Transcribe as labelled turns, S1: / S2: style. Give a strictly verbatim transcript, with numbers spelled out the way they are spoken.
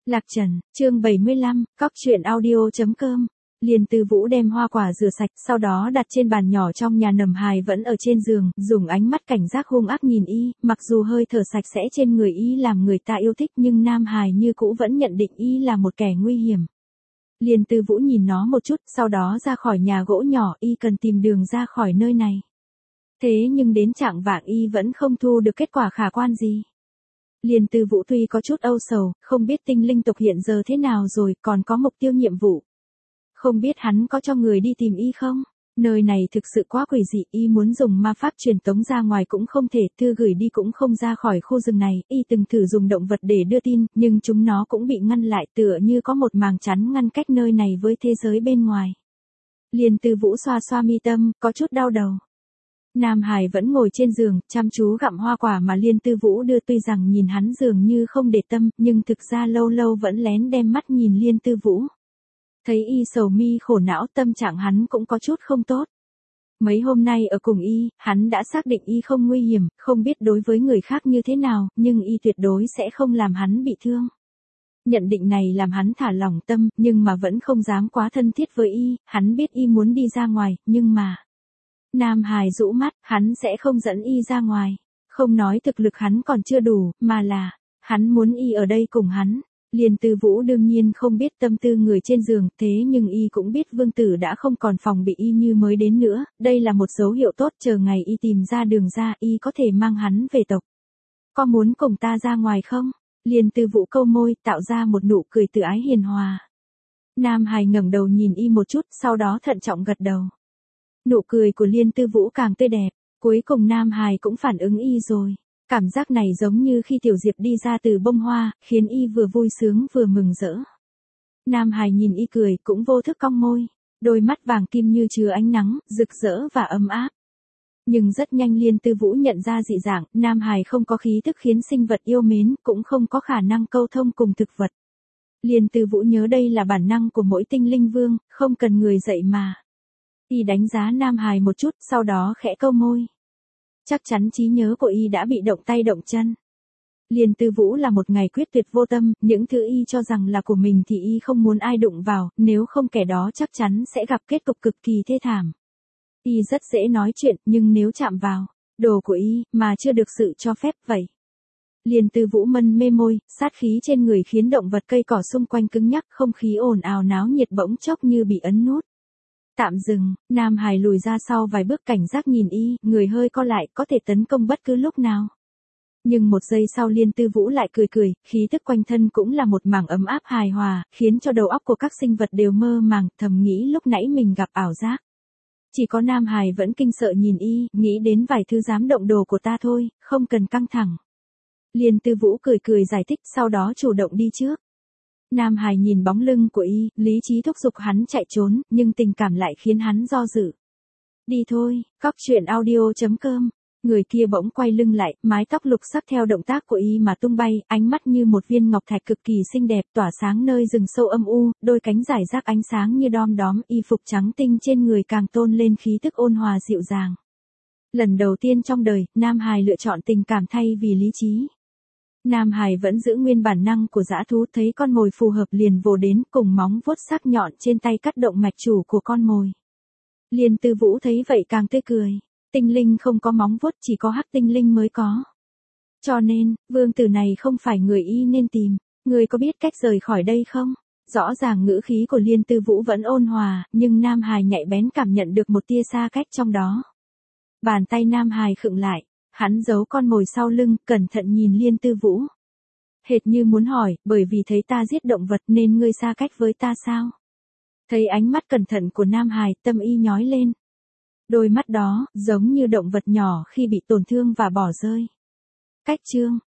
S1: Lạc Trần, chương bảy mươi lăm, cóc truyện audio.com. Liên Tư Vũ đem hoa quả rửa sạch, sau đó đặt trên bàn nhỏ trong nhà. Nầm Hài vẫn ở trên giường, dùng ánh mắt cảnh giác hung ác nhìn y, mặc dù hơi thở sạch sẽ trên người y làm người ta yêu thích, nhưng Nam Hài như cũ vẫn nhận định y là một kẻ nguy hiểm. Liên Tư Vũ nhìn nó một chút, sau đó ra khỏi nhà gỗ nhỏ, y cần tìm đường ra khỏi nơi này. Thế nhưng đến chạng vạng y vẫn không thu được kết quả khả quan gì. Liên Tư Vũ tuy có chút âu sầu, không biết tinh linh tộc hiện giờ thế nào rồi, còn có mục tiêu nhiệm vụ. Không biết hắn có cho người đi tìm y không? Nơi này thực sự quá quỷ dị, y muốn dùng ma pháp truyền tống ra ngoài cũng không thể, thư gửi đi cũng không ra khỏi khu rừng này, y từng thử dùng động vật để đưa tin, nhưng chúng nó cũng bị ngăn lại, tựa như có một màng chắn ngăn cách nơi này với thế giới bên ngoài. Liên Tư Vũ xoa xoa mi tâm, có chút đau đầu. Nam Hải vẫn ngồi trên giường, chăm chú gặm hoa quả mà Liên Tư Vũ đưa, tuy rằng nhìn hắn dường như không để tâm, nhưng thực ra lâu lâu vẫn lén đem mắt nhìn Liên Tư Vũ. Thấy y sầu mi khổ não, tâm trạng hắn cũng có chút không tốt. Mấy hôm nay ở cùng y, hắn đã xác định y không nguy hiểm, không biết đối với người khác như thế nào, nhưng y tuyệt đối sẽ không làm hắn bị thương. Nhận định này làm hắn thả lỏng tâm, nhưng mà vẫn không dám quá thân thiết với y, hắn biết y muốn đi ra ngoài, nhưng mà... Nam Hải rũ mắt, hắn sẽ không dẫn y ra ngoài. Không nói thực lực hắn còn chưa đủ, mà là, hắn muốn y ở đây cùng hắn. Liên Tư Vũ đương nhiên không biết tâm tư người trên giường, thế nhưng y cũng biết vương tử đã không còn phòng bị y như mới đến nữa, đây là một dấu hiệu tốt, chờ ngày y tìm ra đường ra, y có thể mang hắn về tộc. Có muốn cùng ta ra ngoài không? Liên Tư Vũ câu môi, tạo ra một nụ cười tự ái hiền hòa. Nam Hải ngẩng đầu nhìn y một chút, sau đó thận trọng gật đầu. Nụ cười của Liên Tư Vũ càng tươi đẹp, cuối cùng Nam Hải cũng phản ứng y rồi. Cảm giác này giống như khi Tiểu Diệp đi ra từ bông hoa, khiến y vừa vui sướng vừa mừng rỡ. Nam Hải nhìn y cười, cũng vô thức cong môi, đôi mắt vàng kim như chứa ánh nắng, rực rỡ và ấm áp. Nhưng rất nhanh Liên Tư Vũ nhận ra dị dạng, Nam Hải không có khí thức khiến sinh vật yêu mến, cũng không có khả năng câu thông cùng thực vật. Liên Tư Vũ nhớ đây là bản năng của mỗi tinh linh vương, không cần người dạy mà. Y đánh giá Nam Hải một chút, sau đó khẽ câu môi. Chắc chắn trí nhớ của y đã bị động tay động chân. Liên Tư Vũ là một ngày quyết tuyệt vô tâm, những thứ y cho rằng là của mình thì y không muốn ai đụng vào, nếu không kẻ đó chắc chắn sẽ gặp kết cục cực kỳ thê thảm. Y rất dễ nói chuyện, nhưng nếu chạm vào đồ của y mà chưa được sự cho phép vậy. Liên Tư Vũ mân mê môi, sát khí trên người khiến động vật cây cỏ xung quanh cứng nhắc, không khí ồn ào náo nhiệt bỗng chốc như bị ấn nút. Tạm dừng, Nam Hải lùi ra sau vài bước cảnh giác nhìn y, người hơi co lại, có thể tấn công bất cứ lúc nào. Nhưng một giây sau Liên Tư Vũ lại cười cười, khí tức quanh thân cũng là một mảng ấm áp hài hòa, khiến cho đầu óc của các sinh vật đều mơ màng, thầm nghĩ lúc nãy mình gặp ảo giác. Chỉ có Nam Hải vẫn kinh sợ nhìn y, nghĩ đến vài thứ dám động đồ của ta thôi, không cần căng thẳng. Liên Tư Vũ cười cười giải thích, sau đó chủ động đi trước. Nam Hải nhìn bóng lưng của y, lý trí thúc giục hắn chạy trốn, nhưng tình cảm lại khiến hắn do dự. Đi thôi, cóc truyện audio.com. Người kia bỗng quay lưng lại, mái tóc lục sắc theo động tác của y mà tung bay, ánh mắt như một viên ngọc thạch cực kỳ xinh đẹp, tỏa sáng nơi rừng sâu âm u, đôi cánh rải rác ánh sáng như đom đóm, y phục trắng tinh trên người càng tôn lên khí tức ôn hòa dịu dàng. Lần đầu tiên trong đời, Nam Hải lựa chọn tình cảm thay vì lý trí. Nam Hải vẫn giữ nguyên bản năng của dã thú, thấy con mồi phù hợp liền vồ đến, cùng móng vuốt sắc nhọn trên tay cắt động mạch chủ của con mồi. Liên Tư Vũ thấy vậy càng tươi cười. Tinh linh không có móng vuốt, chỉ có hắc tinh linh mới có. Cho nên, vương tử này không phải người y nên tìm. Người có biết cách rời khỏi đây không? Rõ ràng ngữ khí của Liên Tư Vũ vẫn ôn hòa, nhưng Nam Hải nhạy bén cảm nhận được một tia xa cách trong đó. Bàn tay Nam Hải khựng lại. Hắn giấu con mồi sau lưng, cẩn thận nhìn Liên Tư Vũ. Hệt như muốn hỏi, bởi vì thấy ta giết động vật nên ngươi xa cách với ta sao? Thấy ánh mắt cẩn thận của Nam Hải, tâm y nhói lên. Đôi mắt đó, giống như động vật nhỏ khi bị tổn thương và bỏ rơi. Cách chương,